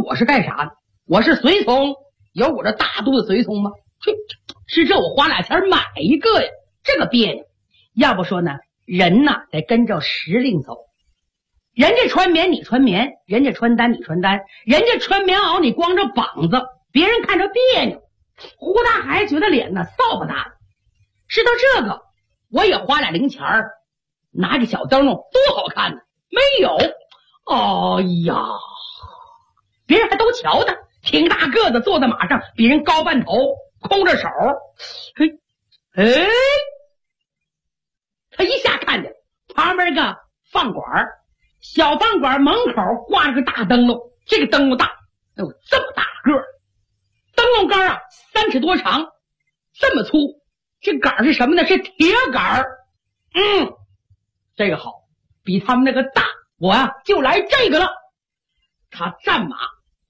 我是干啥的？我是随从，有我这大肚子随从吗？是这我花俩钱买一个呀，这个别扭。要不说呢，人呐得跟着时令走。人家穿棉你穿棉，人家穿单你穿单，人家穿棉袄你光着膀子，别人看着别扭。胡大海觉得脸呢扫把大的。知道这个，我也花俩零钱儿，拿个小灯笼多好看呢。没有，哎呀，别人还都瞧他，挺大个子坐在马上，比人高半头，空着手。他一下看见旁边个饭馆，小饭馆门口挂着个大灯笼，这个灯笼大，有这么大个，灯笼杆啊3尺多长，这么粗。这杆是什么呢？是铁杆。这个好，比他们那个大。我呀就来这个了。他战马，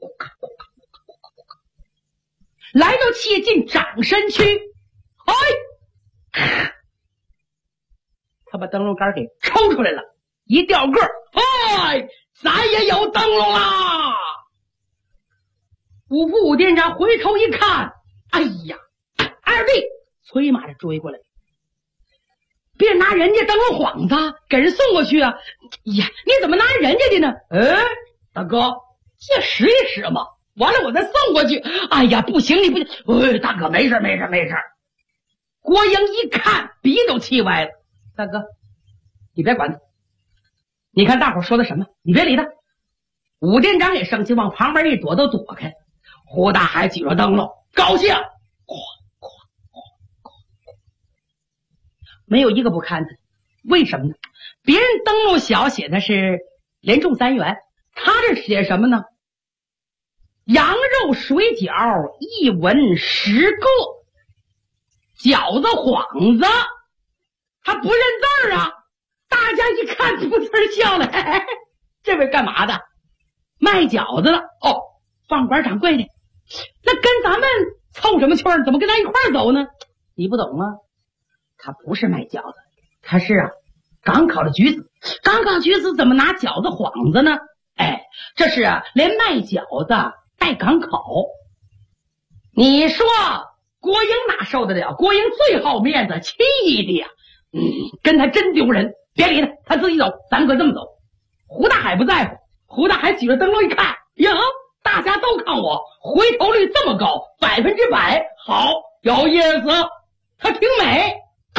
来到切近掌身区，他把灯笼杆给抽出来了，一掉个，咱也有灯笼啦！五副武店长回头一看，哎呀，二弟催马的追过来，别拿人家灯笼幌子给人送过去啊！呀，你怎么拿人家的呢？大哥，借使一使嘛，完了我再送过去。哎呀，不行，你不行。大哥，没事。郭英一看，鼻都气歪了。大哥，你别管他，你看大伙说的什么，你别理他。武店长也生气，往旁边一躲都躲开。胡大海举着灯笼，高兴，没有一个不看他。为什么呢？别人灯笼小写的是连中3元，他这写什么呢？羊肉水饺1文10个，饺子幌子，他不认字啊！大家一看不字笑了，这位干嘛的？卖饺子的哦，饭馆掌柜的。那跟咱们凑什么圈？怎么跟咱一块儿走呢？你不懂啊，他不是卖饺子，他是港口的橘子。港口橘子怎么拿饺子幌子呢？这是连卖饺子带港口。你说郭英哪受得了？郭英最好面子，气的呀！跟他真丢人。别理他，他自己走，咱可这么走。胡大海不在乎，胡大海举着灯笼一看，呀，大家都看我，回头率这么高，100%，好，有意思。他挺美。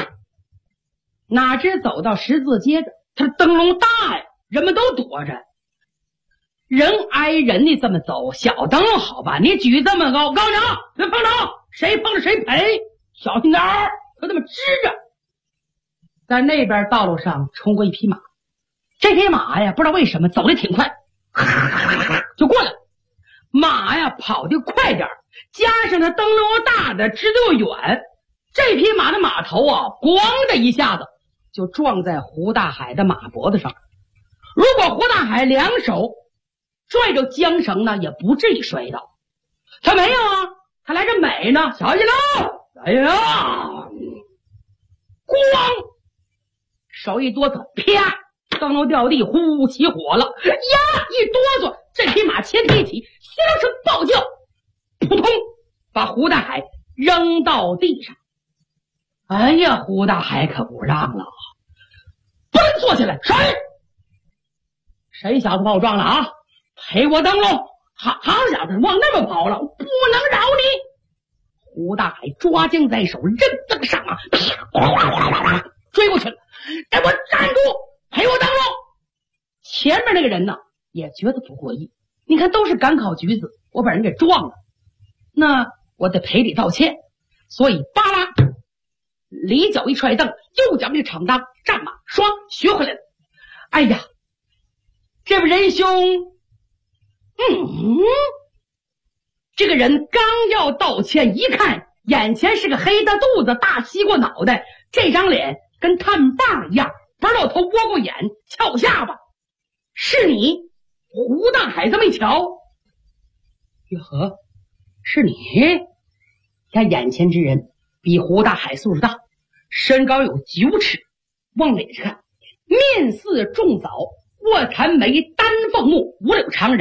哪知走到十字街这，他灯笼大呀，人们都躲着，人挨人的这么走，小灯笼好吧，你举这么高，高着别碰着，谁碰着谁赔，小心点儿，可这么支着。在那边道路上冲过一匹马，这匹马呀不知道为什么走得挺快，就过来了。马呀跑得快点，加上它灯笼大的支得又远，这匹马的马头咣的一下子就撞在胡大海的马脖子上。如果胡大海两手拽着缰绳呢，也不至于摔倒。他没有啊，他来这美呢，小心了！哎呀，咣，手一哆嗦，啪，灯笼掉地，呼起火了。呀，一哆嗦，这匹马前蹄一起，响声暴叫，扑通，把胡大海扔到地上。哎呀，胡大海可不让了，不能坐下来。谁小子把我撞了啊？赔我灯笼！好小子，往那边跑了，不能饶你！胡大海抓缰在手，扔登上啊，啪，追过去了。给我站住！赔我灯笼！前面那个人呢，也觉得不过意。你看，都是赶考橘子，我把人给撞了，那我得赔礼道歉。所以巴拉，里脚一踹蹬，右脚一闯裆，战马双学回来了。哎呀，这位仁兄，这个人刚要道歉，一看眼前是个黑的肚子、大西瓜脑袋，这张脸跟炭棒一样，不露头、窝过眼、翘下巴。是你？胡大海这么一瞧，哟呵，是你？看眼前之人比胡大海岁数大，身高有9尺，往脸上看，面似重枣，卧蚕眉，丹凤目，五柳长髯，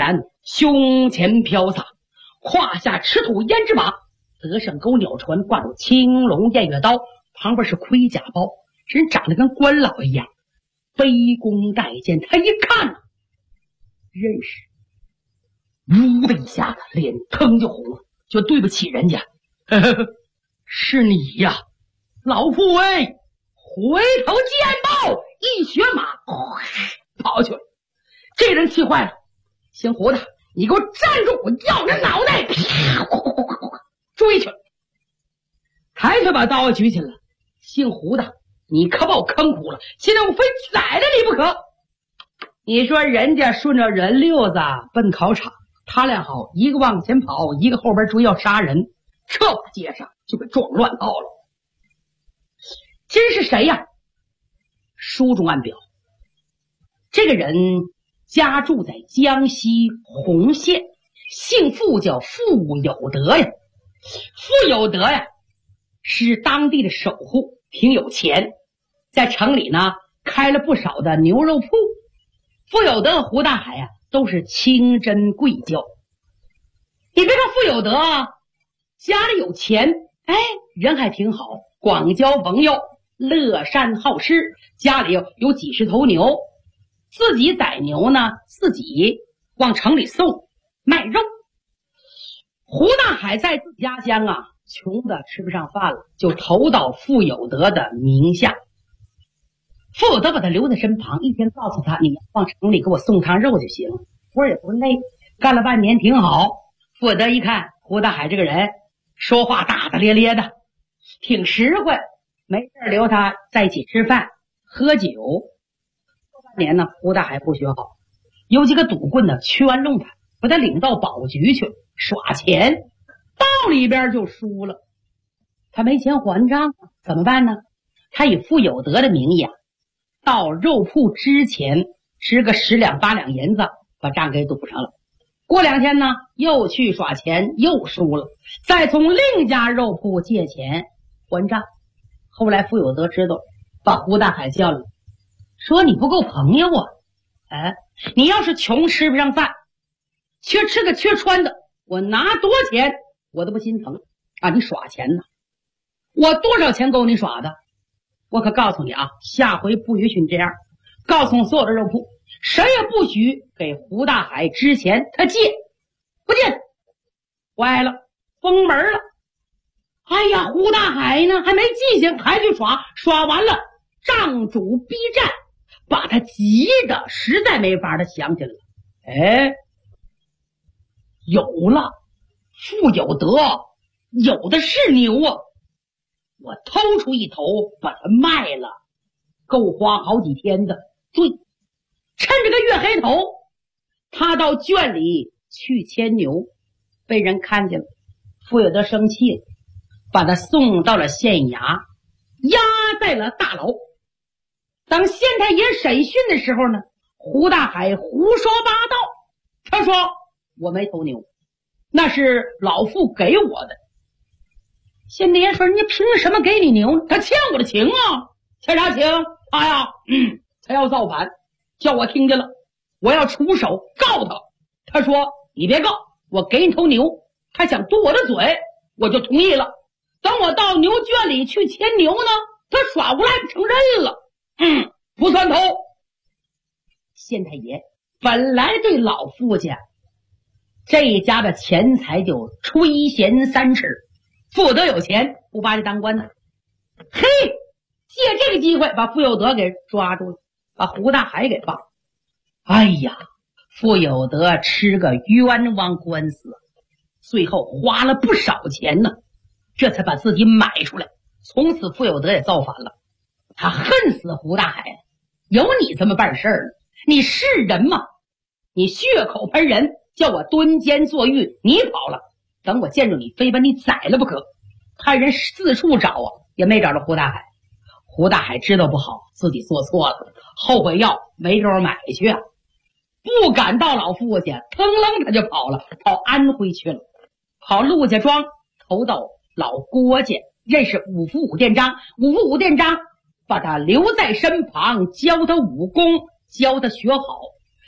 胸前飘洒，胯下赤兔胭脂马，得胜狗鸟船，挂着青龙偃月刀，旁边是盔甲包，人长得跟官老一样，卑躬带剑。他一看认识，呜的一下子脸腾就红了，就对不起人家。呵呵，是你呀，老夫哎！回头见报，一血马跑去了。这人气坏了，姓胡的，你给我站住！我要你脑袋！追去了。抬腿把刀举起来了。姓胡的，你可把我坑苦了，现在我非宰了你不可。你说人家顺着人溜子奔考场，他俩好，一个往前跑，一个后边追要杀人，这把街上就给撞乱套了。今是谁呀？书中暗表，这个人家住在江西洪县，姓傅，叫傅有德呀。傅有德呀是当地的首户，挺有钱，在城里呢开了不少的牛肉铺。傅有德和胡大海呀都是清真贵教。你别看傅有德家里有钱，哎，人还挺好，广交朋友，乐善好施，家里有几十头牛，自己宰牛呢，自己往城里送卖肉。胡大海在自己家乡穷的吃不上饭了，就投到傅有德的名下。傅有德把他留在身旁，一天告诉他，你往城里给我送趟肉就行，活也不累，干了半年挺好。傅有德一看胡大海这个人说话大大咧咧的，挺实惠，没事留他在一起吃饭喝酒。后半年呢，胡大海不学好，有几个赌棍呢圈弄他，把他领到保局去耍钱，到里边就输了。他没钱还账，怎么办呢？他以傅有德的名义到肉铺之前支个10两8两银子，把账给赌上了。过2天呢，又去耍钱，又输了，再从另一家肉铺借钱还账。后来傅有德知道，把胡大海叫来，说你不够朋友啊！你要是穷吃不上饭，缺吃的缺穿的，我拿多少钱我都不心疼啊！你耍钱呢，我多少钱够你耍的？我可告诉你下回不允许你这样，告诉所有的肉铺，谁也不许给胡大海支钱，他借不借？歪了，封门了。哎呀，胡大海呢还没记性，还去耍，耍完了账主逼战，把他急的实在没法的想起来了。有了，傅有德有的是牛啊，我偷出一头把它卖了，够花好几天的。对，趁这个月黑头，他到圈里去牵牛，被人看见了。傅有德生气了，把他送到了县衙，押在了大牢。当县太爷审讯的时候呢，胡大海胡说八道，他说我没偷牛，那是老傅给我的。县太爷说人家凭什么给你牛呢？他欠我的情啊！欠啥情？他要造反，叫我听见了，我要出手告他。他说你别告，我给你头牛，他想堵我的嘴，我就同意了。等我到牛圈里去牵牛呢，他耍无赖不承认了，不算偷。县太爷本来对老傅家这一家的钱财就垂涎3尺，傅有德有钱，不把你当官的。嘿，借这个机会把傅有德给抓住了，把胡大海给放。哎呀，傅有德吃个冤枉官司，最后花了不少钱呢，这才把自己买出来。从此傅有德也造反了，他恨死胡大海，有你这么办事儿呢？你是人吗？你血口喷人，叫我蹲监坐狱，你跑了，等我见着你非把你宰了不可。派人四处找也没找着胡大海。胡大海知道不好，自己做错了，后悔药没地儿买去不敢到老傅家，腾楞他就跑了，跑安徽去了，跑陆家庄，投到老郭家，认识五福武店章。五福武店章把他留在身旁，教他武功，教他学好。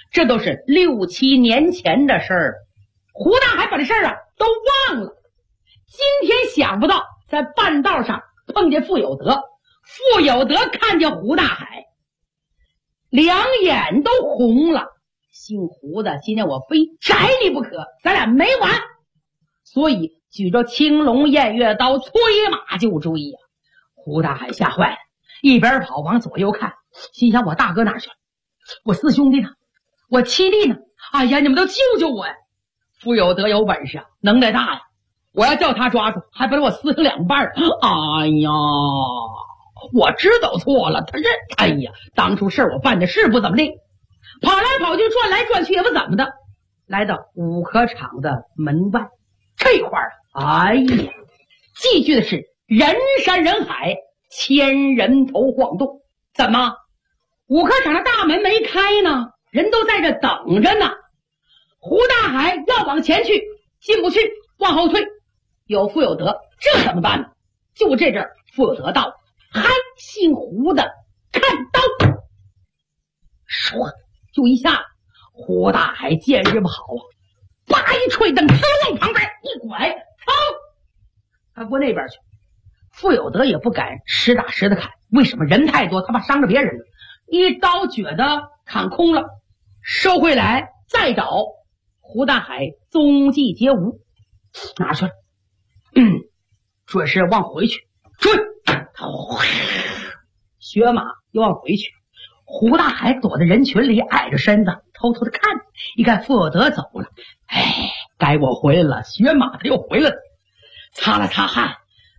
这都是6、7年前的事儿。胡大海把这事儿都忘了。今天想不到在半道上碰见傅有德，傅有德看见胡大海，两眼都红了。姓胡的，今天我非宰你不可，咱俩没完。所以举着青龙偃月刀，催马就追呀。胡大海吓坏了，一边跑往左右看，心想我大哥哪去了？我四兄弟呢？我七弟呢？哎呀，你们都救救我呀！傅有德有本事啊，能耐大呀！我要叫他抓住，还把我撕成2半。哎呀，我知道错了，哎呀，当初事我办的是不怎么地，跑来跑去，转来转去也不怎么的，来到五科场的门外这块儿，哎呀，记句的是人山人海，千人头晃动。怎么？五科场的大门没开呢，人都在这等着呢。胡大海要往前去，进不去，往后退。有傅有德，这怎么办呢？就这阵儿，傅有德到了，嗨，姓胡的，看刀，唰，就一下，胡大海见势不好啊，叭一踹蹬，往旁边一拐，操！他过那边去。傅有德也不敢实打实的砍，为什么？人太多，他怕伤着别人。一刀觉得砍空了，收回来再找，胡大海踪迹皆无，哪去了？准是往回去追，学马又往回去。胡大海躲在人群里，矮着身子偷偷的看，一看傅有德走了，哎，该我回来了。学马他又回来了，擦了擦汗，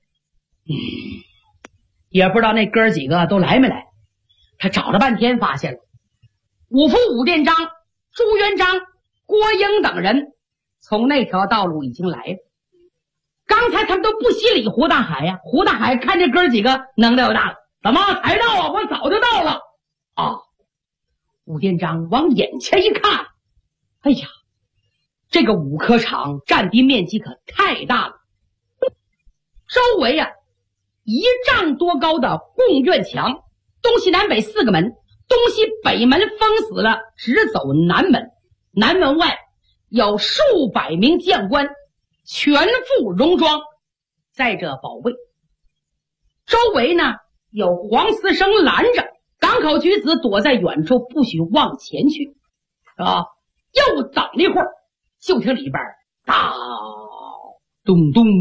也不知道那哥几个都来没来。他找了半天，发现了五福武殿章、朱元璋、郭英等人从那条道路已经来了。刚才他们都不稀理胡大海呀。胡大海看这哥几个能耐又大了，怎么才到啊？我早就到了啊！武殿章往眼前一看，哎呀，这个五科场占地面积可太大了，周围1丈多高的贡院墙，东西南北4个门，东西北门封死了，只走南门。南门外有数百名将官，全副戎装，在这保卫。周围呢有黄丝绳拦着，港口举子躲在远处，不许往前去。又等了一会儿，就听里边当咚咚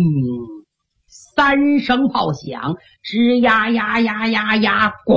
3声炮响，吱呀呀呀呀呀，呱！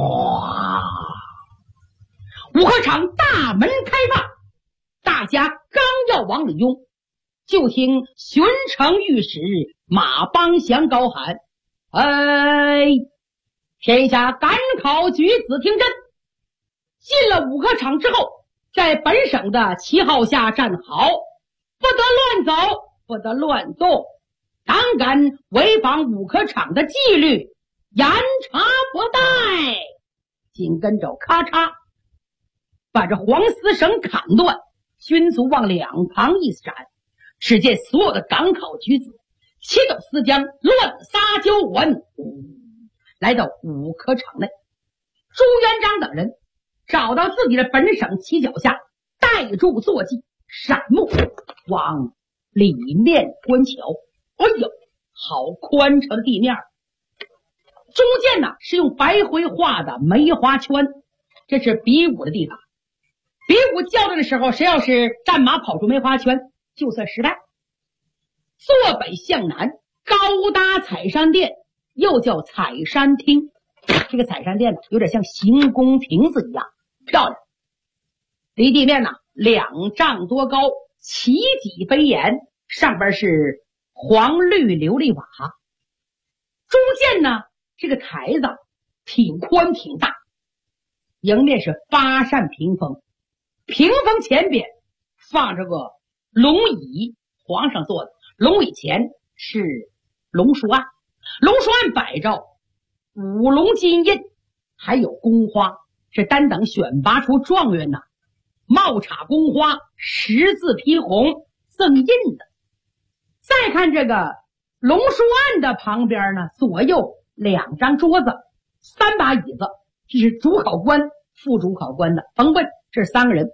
五科场大门开放，大家刚要往里拥，就听巡城御史马邦祥高喊：“哎，天下赶考举子听真！进了五科场之后，在本省的旗号下站好，不得乱走，不得乱动。胆敢违反五科场的纪律，严查不贷。”紧跟着咔嚓，把这黄丝绳砍断，军卒往两旁一闪，只见所有的赶考举子齐抖丝将，乱撒交文，来到五科场内。朱元璋等人找到自己的本省旗脚下，带住坐骑，闪目往里面观瞧。哎呦，好宽敞的地面，中间呢是用白灰画的梅花圈，这是比武的地方。比武较量的时候，谁要是战马跑出梅花圈，就算失败。坐北向南，高搭采山殿，又叫采山厅。这个采山殿呢，有点像行宫亭子一样漂亮，离地面呢2丈多高，奇脊飞檐，上边是黄绿琉璃瓦。中间呢这个台子挺宽挺大，迎面是8扇屏风，屏风前边放着个龙椅，皇上坐的，龙椅前是龙书案，龙书案摆着5龙金印，还有宫花，是单等选拔出状元呐，帽插宫花，10字披红赠印的。再看这个龙书案的旁边呢，左右2张桌子，3把椅子，这是主考官、副主考官的，甭问，这是3个人。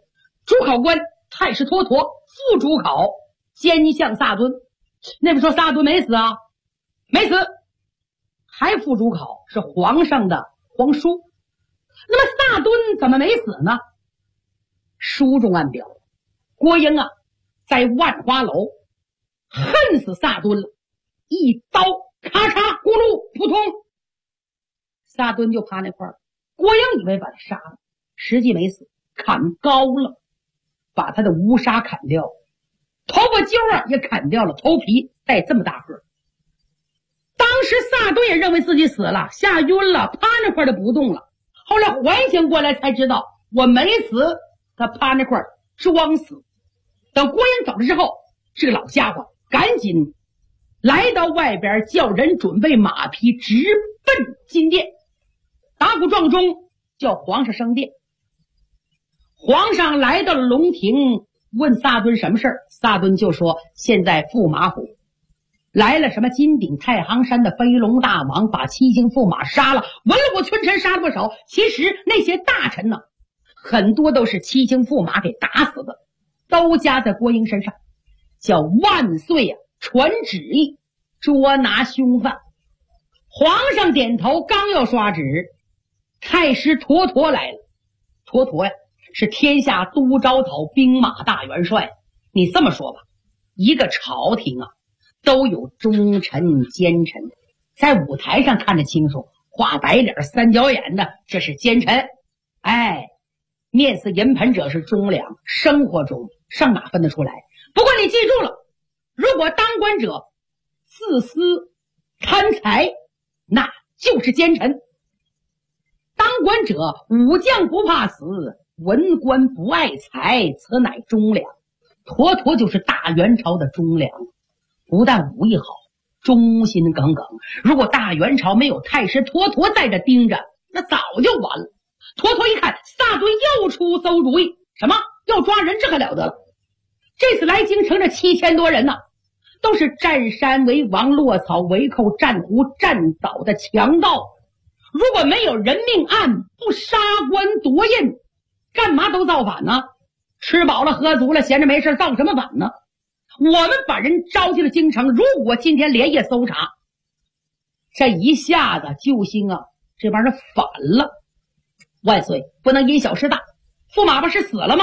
主考官太师妥妥，副主考监相萨敦。那不说萨敦没死啊？没死。还副主考是皇上的皇叔。那么萨敦怎么没死呢？书中暗表，郭英啊在万花楼恨死萨敦了，一刀咔嚓咕噜扑通，萨敦就趴那块儿。郭英以为把他杀了，实际没死，砍高了，把他的乌纱砍掉，头发揪啊也砍掉了，头皮带这么大个。当时萨敦也认为自己死了，吓晕了，趴那块儿就不动了。后来缓醒过来才知道我没死，他趴那块儿装死。等郭英走了之后，这个老家伙赶紧来到外边，叫人准备马匹，直奔金殿。打鼓撞钟，叫皇上升殿。皇上来到了龙庭，问萨敦什么事儿，萨敦就说现在驸马府来了什么金顶太行山的飞龙大王，把七星驸马杀了，文武群臣杀了不少。其实那些大臣呢，很多都是七星驸马给打死的，都加在郭英身上，叫万岁啊传旨意捉拿凶犯。皇上点头，刚要刷旨，太师妥妥来了。妥妥呀是天下都招讨兵马大元帅。你这么说吧，一个朝廷啊都有忠臣奸臣，在舞台上看得清楚，画白脸三角眼的这是奸臣，面似银盆者是忠良，生活中上哪分得出来？不过你记住了，如果当官者自私贪财，那就是奸臣。当官者武将不怕死，文官不爱财，此乃忠良。妥妥就是大元朝的忠良，不但武艺好，忠心耿耿。如果大元朝没有太师妥妥在这盯着，那早就完了。妥妥一看萨敦又出馊主意，什么要抓人，这可了得了。这次来京城这7000多人呢，都是占山为王、落草为寇、占湖占岛的强盗。如果没有人命案，不杀官夺印，干嘛都造反呢？吃饱了喝足了，闲着没事造什么反呢？我们把人招进了京城，如果今天连夜搜查，这一下子救星啊这帮人反了。万岁不能因小失大，驸马不是死了吗？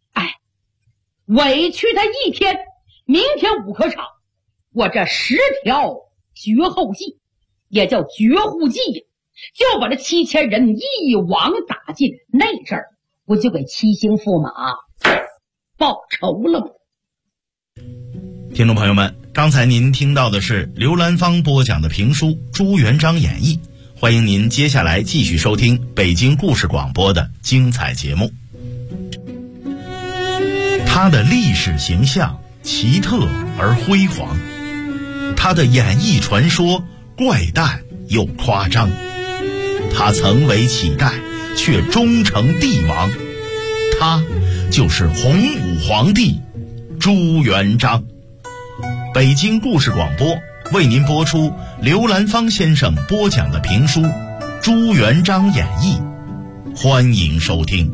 委屈他一天，明天武科场，我这10条绝后计，也叫绝户计，就把这7000人一网打尽，那阵儿不就给七星驸马报仇了吗？ 听众朋友们，刚才您听到的是刘兰芳播讲的评书《朱元璋演义》，欢迎您接下来继续收听北京故事广播的精彩节目。他的历史形象奇特而辉煌，他的演义传说怪诞又夸张，他曾为乞丐却终成帝王，他就是洪武皇帝朱元璋。北京故事广播为您播出刘兰芳先生播讲的评书《朱元璋演义》，欢迎收听。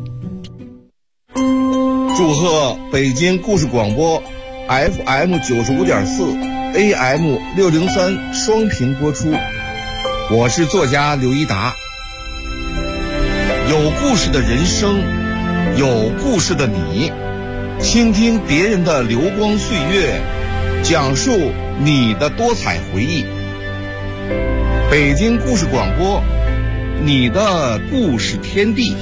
祝贺北京故事广播 FM 95.4 AM 603双频播出。我是作家刘一达。有故事的人生，有故事的你，倾听别人的流光岁月，讲述你的多彩回忆。北京故事广播，你的故事天地。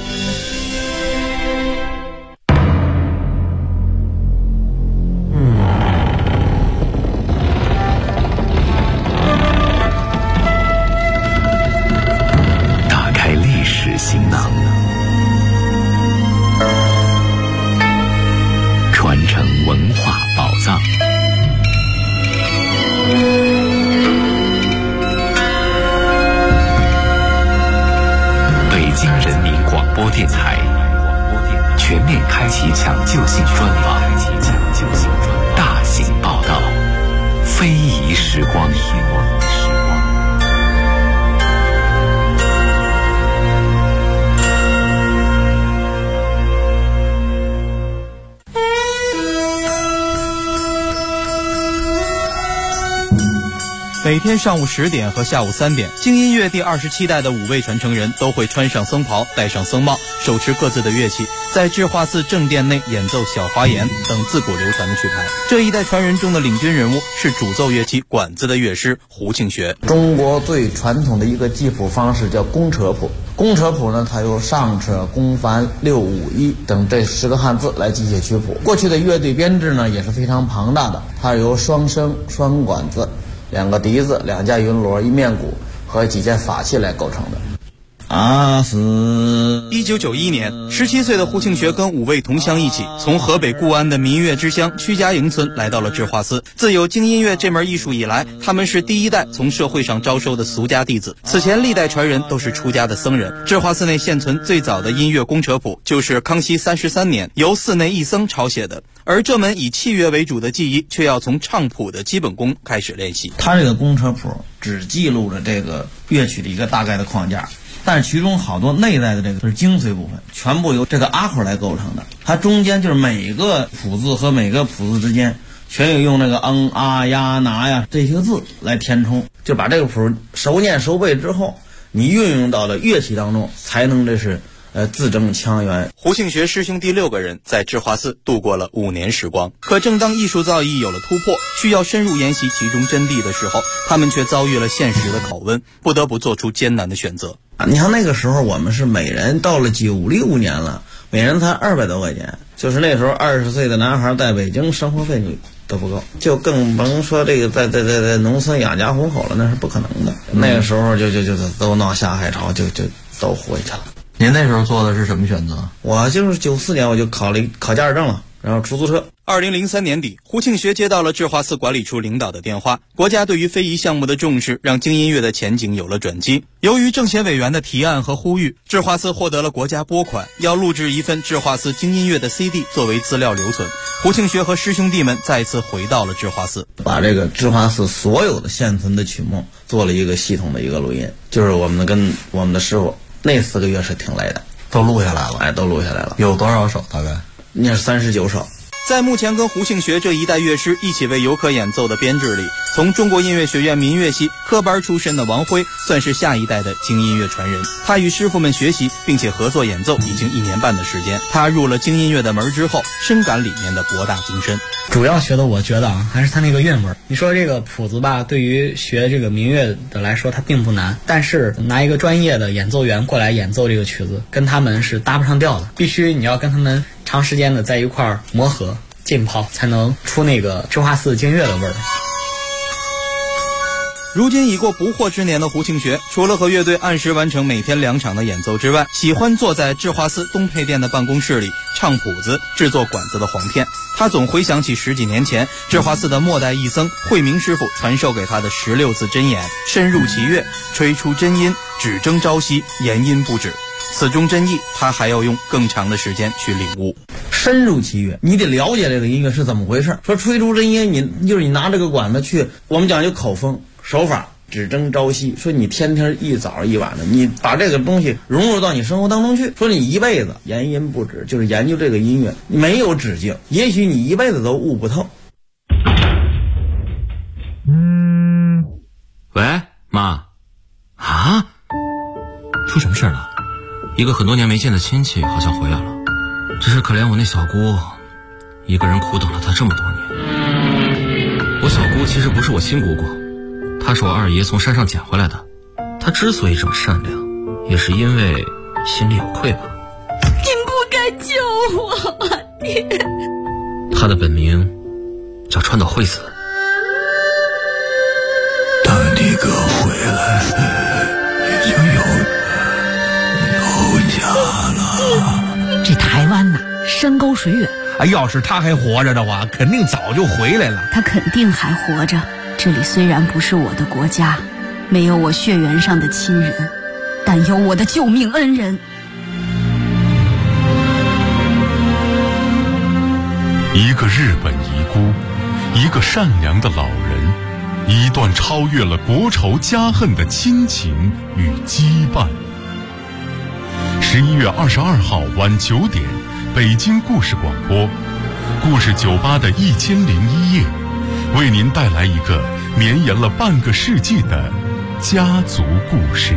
打开历史行囊，传承文化宝藏。北京人民广播电台全面开启抢救性专访，大型报道，非遗时光。 每天上午10点和下午3点，京音乐第27代的5位传承人都会穿上僧袍，戴上僧帽，手持各自的乐器，在智化寺正殿内演奏小花言等自古流传的曲牌。这一代传人中的领军人物是主奏乐器管子的乐师胡庆学。 中国最传统的一个记谱方式叫公车谱。公车谱呢，它由上车、公繁、六五一等这10个汉字来记写曲谱。过去的乐队编制呢也是非常庞大的，它由双笙、双管子、2个笛子、2架云锣、1面鼓和几件法器来构成的。 1991年，17岁的胡庆学跟5位同乡一起，从河北固安的民乐之乡屈家营村来到了智化寺。自有京音乐这门艺术以来，他们是第一代从社会上招收的俗家弟子。此前历代传人都是出家的僧人。智化寺内现存最早的音乐公车谱，就是康熙33年由寺内一僧抄写的。而这门以器乐为主的技艺，却要从唱谱的基本功开始练习。 它这个公车谱只记录着这个乐曲的一个大概的框架，但是其中好多内在的这个是精髓部分，全部由这个阿口来构成的。它中间就是每个谱字和每个谱字之间全有用那个啊呀拿呀这些字来填充，就把这个谱熟念熟背之后，你运用到了乐器当中，才能这是字正腔圆。 胡庆学师兄弟6个人在智化寺度过了5年时光。可正当艺术造诣有了突破，需要深入研习其中真谛的时候，他们却遭遇了现实的拷问，不得不做出艰难的选择。 你看那个时候我们是每人到了96年了，每人才200多块钱，就是那时候20岁的男孩在北京生活费都不够，就更甭说这个在农村养家糊口了，那是不可能的。那个时候就都闹下海潮，就都回去了。 您那时候做的是什么选择？ 我就是94年我就考驾驶证了，然后出租车。 2003年底，胡庆学接到了智化寺管理处领导的电话，国家对于非遗项目的重视让京音乐的前景有了转机。由于政协委员的提案和呼吁，智化寺获得了国家拨款，要录制一份智化寺京音乐的 CD 作为资料留存。胡庆学和师兄弟们再次回到了智化寺， 把这个智化寺所有的现存的曲目做了一个系统的一个录音，就是我们跟我们的师傅那4个月是挺累的， 都录下来了。 都录下来了。 有多少首？大概那是39首。 在目前跟胡庆学这一代乐师一起为游客演奏的编制里，从中国音乐学院民乐系科班出身的王辉算是下一代的京音乐传人。他与师傅们学习并且合作演奏已经1年半的时间。他入了京音乐的门之后，深感里面的博大精深。 主要学的我觉得还是他那个韵味。你说这个谱子吧，对于学这个民乐的来说它并不难，但是拿一个专业的演奏员过来演奏这个曲子，跟他们是搭不上调的。必须你要跟他们长时间的在一块儿磨合浸泡，才能出那个智化寺京乐的味儿。 如今已过不惑之年的胡庆学，除了和乐队按时完成每天2场的演奏之外，喜欢坐在智化寺东配殿的办公室里唱谱子，制作管子的簧片。他总回想起10几年前智化寺的末代义僧慧明师傅传授给他的16字真言：深入其乐，吹出真音，只争朝夕，言音不止。此中真意，他还要用更长的时间去领悟。 深入其乐，你得了解这个音乐是怎么回事。说吹出真音，你拿这个管子去，我们讲究口风手法，只争朝夕。说你天天一早一晚的，你把这个东西融入到你生活当中去。说你一辈子言音不止，就是研究这个音乐，没有止境，也许你一辈子都悟不透。 喂，妈。啊？出什么事了？一个很多年没见的亲戚好像回来了，只是可怜我那小姑，一个人苦等了她这么多年。我小姑其实不是我亲姑姑，她是我二爷从山上捡回来的。她之所以这么善良，也是因为心里有愧吧。 您不该救我啊，爹！ 她的本名叫川岛惠子。 等你哥回来，你就有家了。 这台湾呐，山高水远。 要是他还活着的话，肯定早就回来了。 他肯定还活着。这里虽然不是我的国家，没有我血缘上的亲人，但有我的救命恩人。 一个日本遗孤，一个善良的老人，一段超越了国仇家恨的亲情与羁绊。11月22号晚9点，北京故事广播，故事酒吧的1001夜，为您带来一个绵延了半个世纪的家族故事。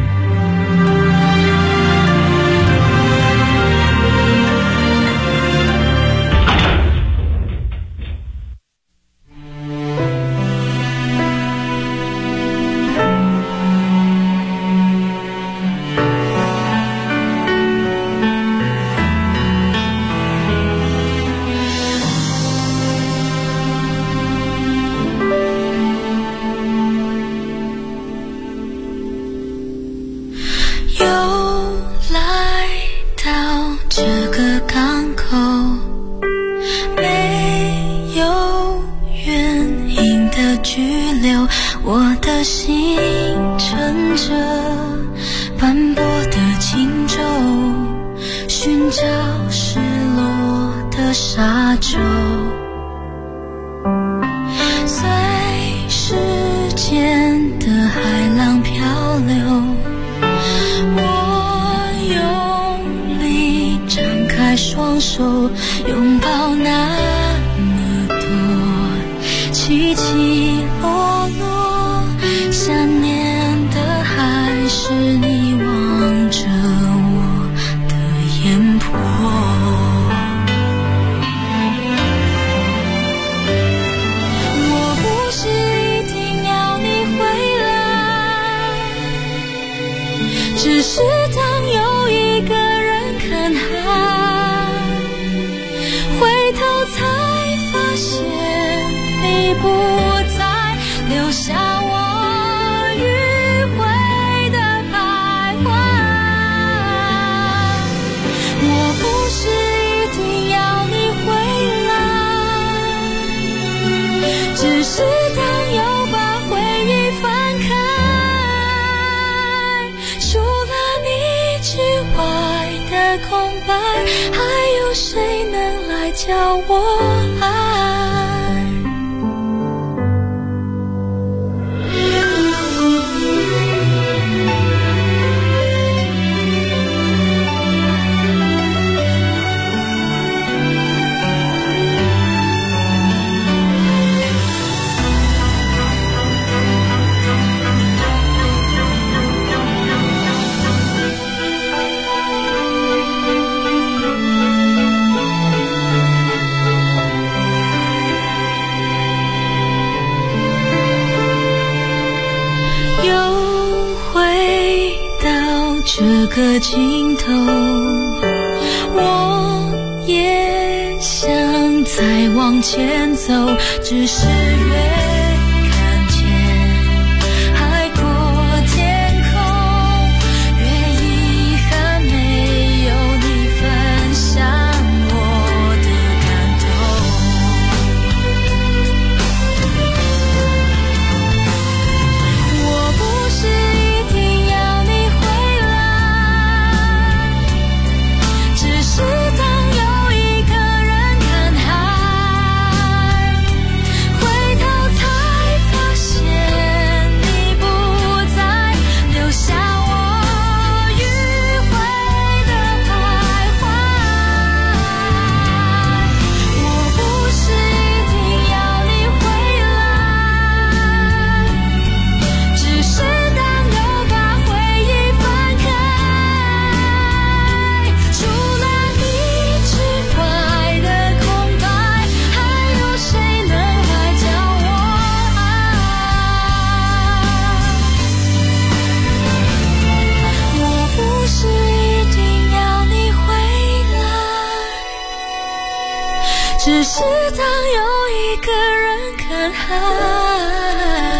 我的心乘着斑驳的轻舟，寻找失落的沙洲，随时间的海浪漂流，我用力张开双手，拥抱那么多起起落落，想念的还是你望着我的眼波。我不是一定要你回来，只是当有一个人看海，回头才发现你不再留下我迂回的徘徊。我不是一定要你回来，只是当又把回忆翻开，除了你之外的空白，还有谁能来教我爱？这个尽头，我也想再往前走，只是越看见海阔天空，越遗憾没有你分享我的感动。我不是一定要你回来，只是当有一个人看海，回头才发现你不再留下我迂回的徘徊。我不是一定要你回来，只是当又把回忆翻开，除了你之外的空白，还有谁能来教我爱？我不是一定要你回来，只是当有一个人看海。